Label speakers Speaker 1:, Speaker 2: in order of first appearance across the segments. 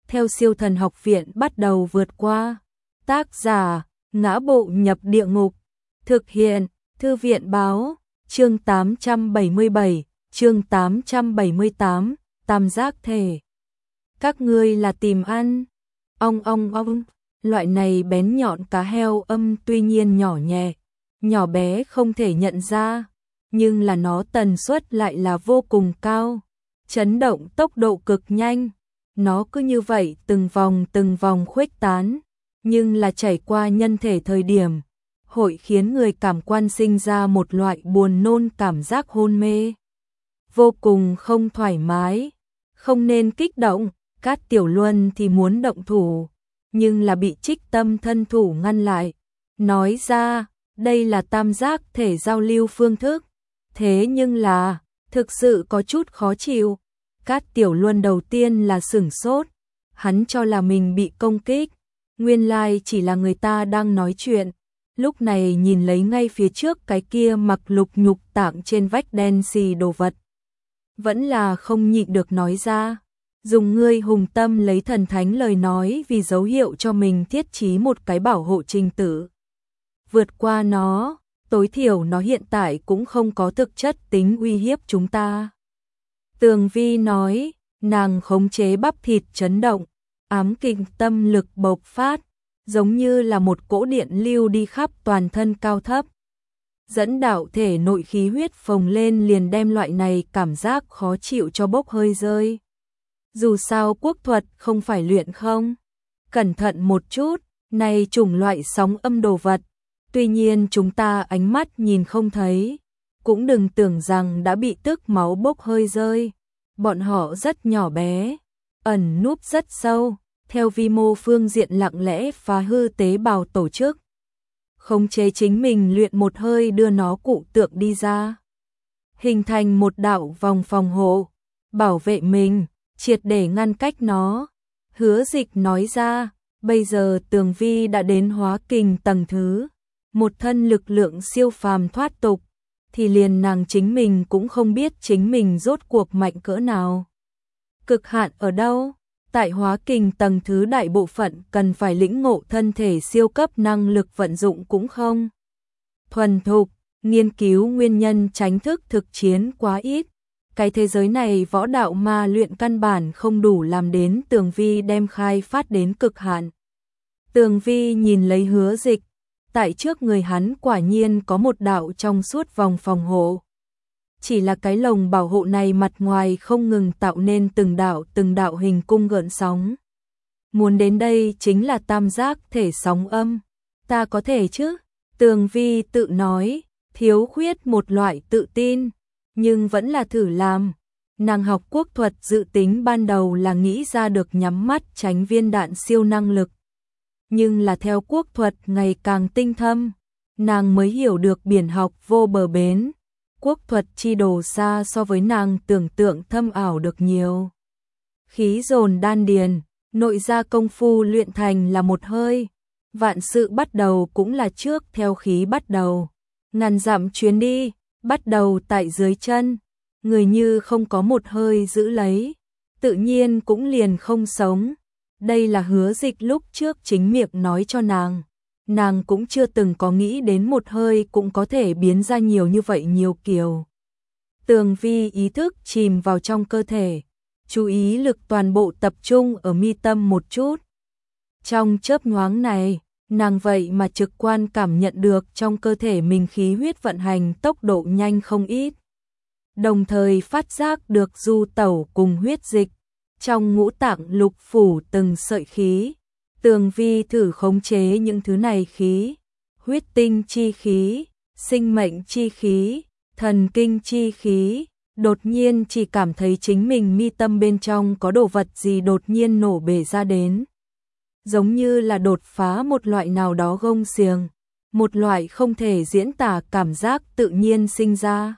Speaker 1: theo Siêu Thần Học Viện bắt đầu vượt qua. Tác giả: Ngã Bộ Nhập Địa Ngục. Thực hiện: Thư viện báo. Chương 877, chương 878, tam giác thể. Các ngươi là tìm ăn. Ong ong ong, loại này bén nhọn cá heo âm tuy nhiên nhỏ nhẹ, nhỏ bé không thể nhận ra, nhưng là nó tần suất lại là vô cùng cao, chấn động tốc độ cực nhanh. Nó cứ như vậy từng vòng khuếch tán, nhưng là chảy qua nhân thể thời điểm, hội khiến người cảm quan sinh ra một loại buồn nôn cảm giác hôn mê. Vô cùng không thoải mái, không nên kích động. Cát Tiểu Luân thì muốn động thủ, nhưng là bị Trích Tâm thân thủ ngăn lại, nói ra, đây là tam giác thể giao lưu phương thức, thế nhưng là, thực sự có chút khó chịu. Cát Tiểu Luân đầu tiên là sửng sốt, hắn cho là mình bị công kích, nguyên lai chỉ là người ta đang nói chuyện, lúc này nhìn lấy ngay phía trước cái kia mặc lục nhục tạng trên vách đen xì đồ vật. Vẫn là không nhịn được nói ra. Dùng ngươi hùng tâm lấy thần thánh lời nói vì dấu hiệu cho mình thiết trí một cái bảo hộ trình tự. Vượt qua nó, tối thiểu nó hiện tại cũng không có thực chất tính uy hiếp chúng ta. Tường Vi nói, nàng khống chế bắp thịt chấn động, ám kình tâm lực bộc phát, giống như là một cỗ điện lưu đi khắp toàn thân cao thấp. Dẫn đạo thể nội khí huyết phồng lên liền đem loại này cảm giác khó chịu cho bốc hơi rơi. Dù sao quốc thuật không phải luyện không? Cẩn thận một chút, này chủng loại sóng âm đồ vật. Tuy nhiên chúng ta ánh mắt nhìn không thấy, cũng đừng tưởng rằng đã bị tức máu bốc hơi rơi. Bọn họ rất nhỏ bé, ẩn núp rất sâu, theo vi mô phương diện lặng lẽ phá hư tế bào tổ chức. Khống chế chính mình luyện một hơi đưa nó cụ tượng đi ra. Hình thành một đạo vòng phòng hộ, bảo vệ mình. Triệt để ngăn cách nó. Hứa Dịch nói ra, bây giờ Tường Vi đã đến hóa kình tầng thứ, một thân lực lượng siêu phàm thoát tục, thì liền nàng chính mình cũng không biết chính mình rốt cuộc mạnh cỡ nào. Cực hạn ở đâu? Tại hóa kình tầng thứ đại bộ phận cần phải lĩnh ngộ thân thể siêu cấp năng lực vận dụng cũng không thuần thục, nghiên cứu nguyên nhân tránh thức thực chiến quá ít. Cái thế giới này võ đạo ma luyện căn bản không đủ làm đến Tường Vi đem khai phát đến cực hạn. Tường Vi nhìn lấy Hứa Dịch, tại trước người hắn quả nhiên có một đạo trong suốt vòng phòng hộ. Chỉ là cái lồng bảo hộ này mặt ngoài không ngừng tạo nên từng đạo hình cung gợn sóng. Muốn đến đây chính là tam giác thể sóng âm. Ta có thể chứ? Tường Vi tự nói, thiếu khuyết một loại tự tin. Nhưng vẫn là thử làm. Nàng học quốc thuật dự tính ban đầu là nghĩ ra được nhắm mắt tránh viên đạn siêu năng lực. Nhưng là theo quốc thuật ngày càng tinh thâm, nàng mới hiểu được biển học vô bờ bến. Quốc thuật chi đồ xa so với nàng tưởng tượng thâm ảo được nhiều. Khí dồn đan điền, nội gia công phu luyện thành là một hơi. Vạn sự bắt đầu cũng là trước theo khí bắt đầu. Ngàn dặm chuyến đi. Bắt đầu tại dưới chân, người như không có một hơi giữ lấy, tự nhiên cũng liền không sống. Đây là Hứa Dịch lúc trước chính miệng nói cho nàng cũng chưa từng có nghĩ đến một hơi cũng có thể biến ra nhiều như vậy nhiều kiểu. Tường Vi ý thức chìm vào trong cơ thể, chú ý lực toàn bộ tập trung ở mi tâm một chút. Trong chớp nhoáng này, nàng vậy mà trực quan cảm nhận được trong cơ thể mình khí huyết vận hành tốc độ nhanh không ít. Đồng thời phát giác được du tẩu cùng huyết dịch, trong ngũ tạng lục phủ từng sợi khí. Tường Vi thử khống chế những thứ này khí, huyết tinh chi khí, sinh mệnh chi khí, thần kinh chi khí, đột nhiên chỉ cảm thấy chính mình mi tâm bên trong có đồ vật gì đột nhiên nổ bể ra đến. Giống như là đột phá một loại nào đó gông xiềng, một loại không thể diễn tả cảm giác tự nhiên sinh ra.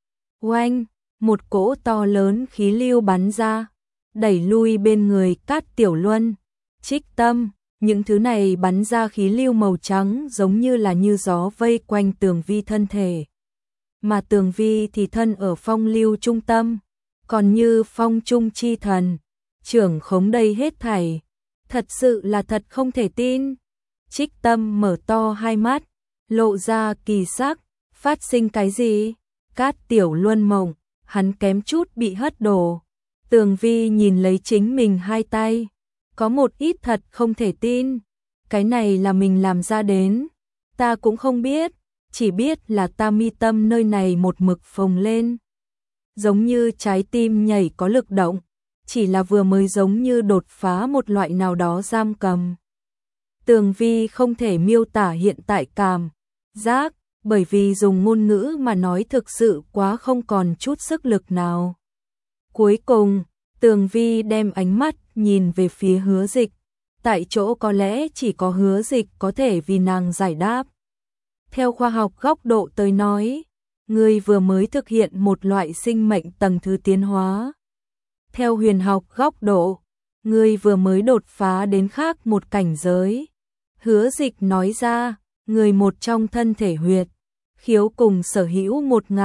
Speaker 1: Oanh, một cỗ to lớn khí lưu bắn ra, đẩy lui bên người Cát Tiểu Luân, Trích Tâm, những thứ này bắn ra khí lưu màu trắng giống như là như gió vây quanh Tường Vi thân thể. Mà Tường Vi thì thân ở phong lưu trung tâm, còn như phong trung chi thần, trưởng khống đây hết thảy. Thật sự là thật không thể tin. Trích Tâm mở to hai mắt, lộ ra kỳ sắc, phát sinh cái gì? Cát Tiểu Luân mộng, hắn kém chút bị hất đổ. Tường Vi nhìn lấy chính mình hai tay, có một ít thật không thể tin. Cái này là mình làm ra đến, ta cũng không biết, chỉ biết là ta mi tâm nơi này một mực phồng lên. Giống như trái tim nhảy có lực động, chỉ là vừa mới giống như đột phá một loại nào đó giam cầm. Tường Vi không thể miêu tả hiện tại cảm giác, bởi vì dùng ngôn ngữ mà nói thực sự quá không còn chút sức lực nào. Cuối cùng, Tường Vi đem ánh mắt nhìn về phía Hứa Dịch, tại chỗ có lẽ chỉ có Hứa Dịch có thể vì nàng giải đáp. Theo khoa học góc độ tới nói, ngươi vừa mới thực hiện một loại sinh mệnh tầng thứ tiến hóa. Theo huyền học góc độ, ngươi vừa mới đột phá đến khác một cảnh giới. Hứa Dịch nói ra, người một trong thân thể huyệt, khiếu cùng sở hữu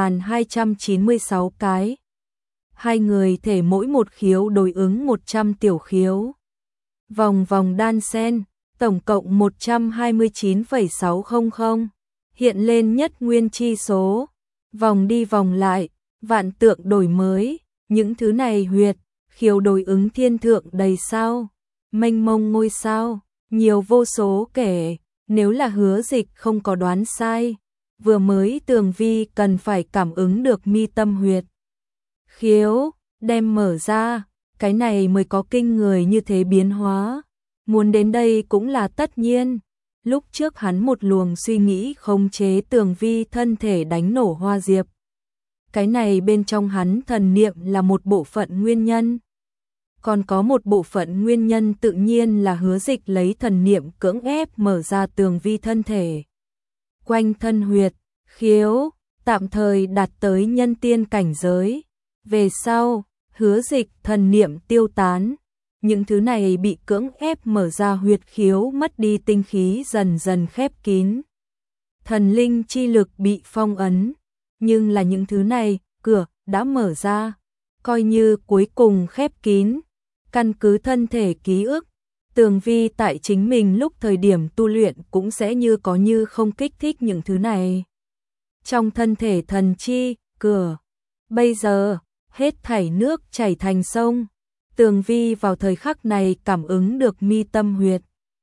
Speaker 1: 1296 cái. Hai người thể mỗi một khiếu đối ứng 100 tiểu khiếu. Vòng vòng đan sen, tổng cộng 129,600, hiện lên nhất nguyên chi số. Vòng đi vòng lại, vạn tượng đổi mới, những thứ này huyệt, khiếu đối ứng thiên thượng đầy sao, mênh mông ngôi sao, nhiều vô số kể. Nếu là Hứa Dịch không có đoán sai, vừa mới Tường Vi cần phải cảm ứng được mi tâm huyệt. Khiếu, đem mở ra, cái này mới có kinh người như thế biến hóa. Muốn đến đây cũng là tất nhiên. Lúc trước hắn một luồng suy nghĩ khống chế Tường Vi thân thể đánh nổ Hoa Diệp. Cái này bên trong hắn thần niệm là một bộ phận nguyên nhân. Còn có một bộ phận nguyên nhân tự nhiên là Hứa Dịch lấy thần niệm cưỡng ép mở ra Tường Vi thân thể. Quanh thân huyệt, khiếu, tạm thời đạt tới nhân tiên cảnh giới. Về sau, Hứa Dịch thần niệm tiêu tán. Những thứ này bị cưỡng ép mở ra huyệt khiếu mất đi tinh khí dần dần khép kín. Thần linh chi lực bị phong ấn. Nhưng là những thứ này, cửa đã mở ra. Coi như cuối cùng khép kín. Căn cứ thân thể ký ức, Tường Vi tại chính mình lúc thời điểm tu luyện cũng sẽ như có như không kích thích những thứ này. Trong thân thể thần chi, cửa. Bây giờ, hết thảy nước chảy thành sông. Tường Vi vào thời khắc này cảm ứng được mi tâm huyệt.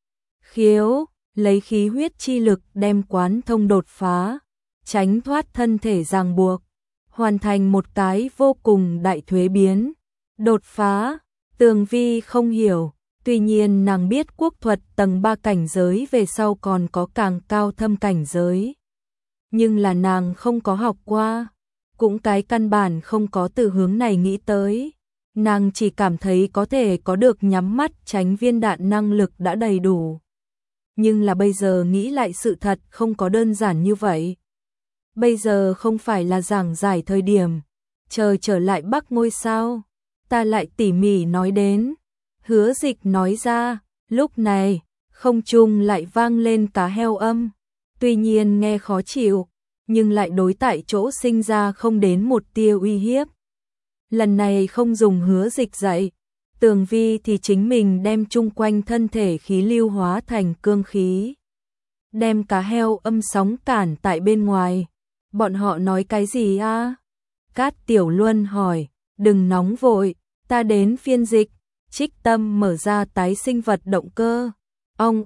Speaker 1: Khiếu, lấy khí huyết chi lực đem quán thông đột phá, tránh thoát thân thể ràng buộc, hoàn thành một cái vô cùng đại thuế biến. Đột phá, Tường Vi không hiểu, tuy nhiên nàng biết quốc thuật tầng 3 cảnh giới về sau còn có càng cao thâm cảnh giới. Nhưng là nàng không có học qua, cũng cái căn bản không có từ hướng này nghĩ tới. Nàng chỉ cảm thấy có thể có được nhắm mắt tránh viên đạn năng lực đã đầy đủ. Nhưng là bây giờ nghĩ lại sự thật không có đơn giản như vậy. Bây giờ không phải là giảng giải thời điểm. Trời trở lại Bắc ngôi sao. Ta lại tỉ mỉ nói đến. Hứa Dịch nói ra, lúc này, không trung lại vang lên cá heo âm. Tuy nhiên nghe khó chịu, nhưng lại đối tại chỗ sinh ra không đến một tia uy hiếp. Lần này không dùng Hứa Dịch dạy, Tường Vi thì chính mình đem chung quanh thân thể khí lưu hóa thành cương khí. Đem cá heo âm sóng cản tại bên ngoài. Bọn họ nói cái gì a? Cát Tiểu Luân hỏi, đừng nóng vội, ta đến phiên dịch. Trích Tâm mở ra tái sinh vật động cơ. Ong,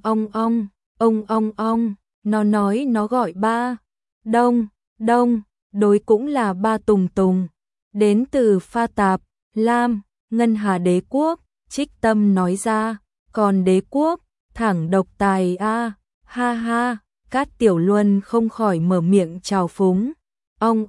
Speaker 1: nó nói nó gọi ba. Đông, đối cũng là ba Tùng Tùng. Đến từ Pha Tạp, Lam, Ngân Hà Đế Quốc. Trích Tâm nói ra, còn Đế Quốc, thẳng độc tài a. Ha ha, Cát Tiểu Luân không khỏi mở miệng trào phúng. Ong,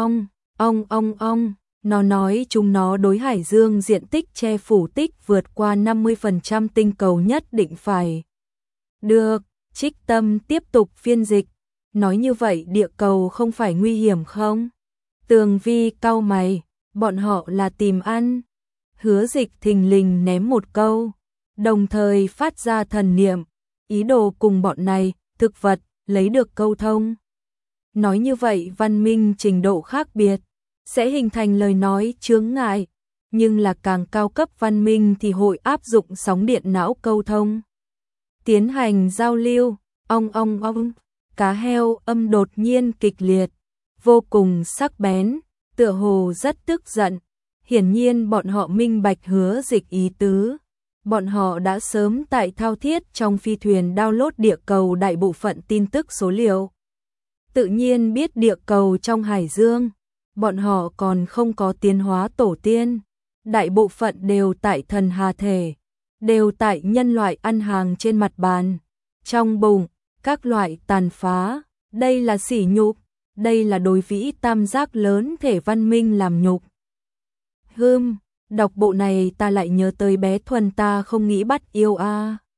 Speaker 1: nó nói chúng nó đối Hải Dương diện tích che phủ tích vượt qua 50% tinh cầu nhất định phải. Được, Trích Tâm tiếp tục phiên dịch. Nói như vậy địa cầu không phải nguy hiểm không? Tường Vi cau mày, bọn họ là tìm ăn. Hứa Dịch thình lình ném một câu, đồng thời phát ra thần niệm, ý đồ cùng bọn này, thực vật, lấy được câu thông. Nói như vậy văn minh trình độ khác biệt, sẽ hình thành lời nói chướng ngại. nhưng là càng cao cấp văn minh thì hội áp dụng sóng điện não câu thông. Tiến hành giao lưu, ong ong ong, cá heo âm đột nhiên kịch liệt, vô cùng sắc bén, tựa hồ rất tức giận. Hiển nhiên bọn họ minh bạch Hứa Dịch ý tứ. Bọn họ đã sớm tại thao thiết trong phi thuyền download địa cầu đại bộ phận tin tức số liệu. Tự nhiên biết địa cầu trong hải dương, bọn họ còn không có tiến hóa tổ tiên. Đại bộ phận đều tại thần hà thể, đều tại nhân loại ăn hàng trên mặt bàn, trong bụng, các loại tàn phá. Đây là sỉ nhục, đây là đối vĩ tam giác lớn thể văn minh làm nhục. Đọc bộ này ta lại nhớ tới bé Thuần ta không nghĩ bắt yêu a.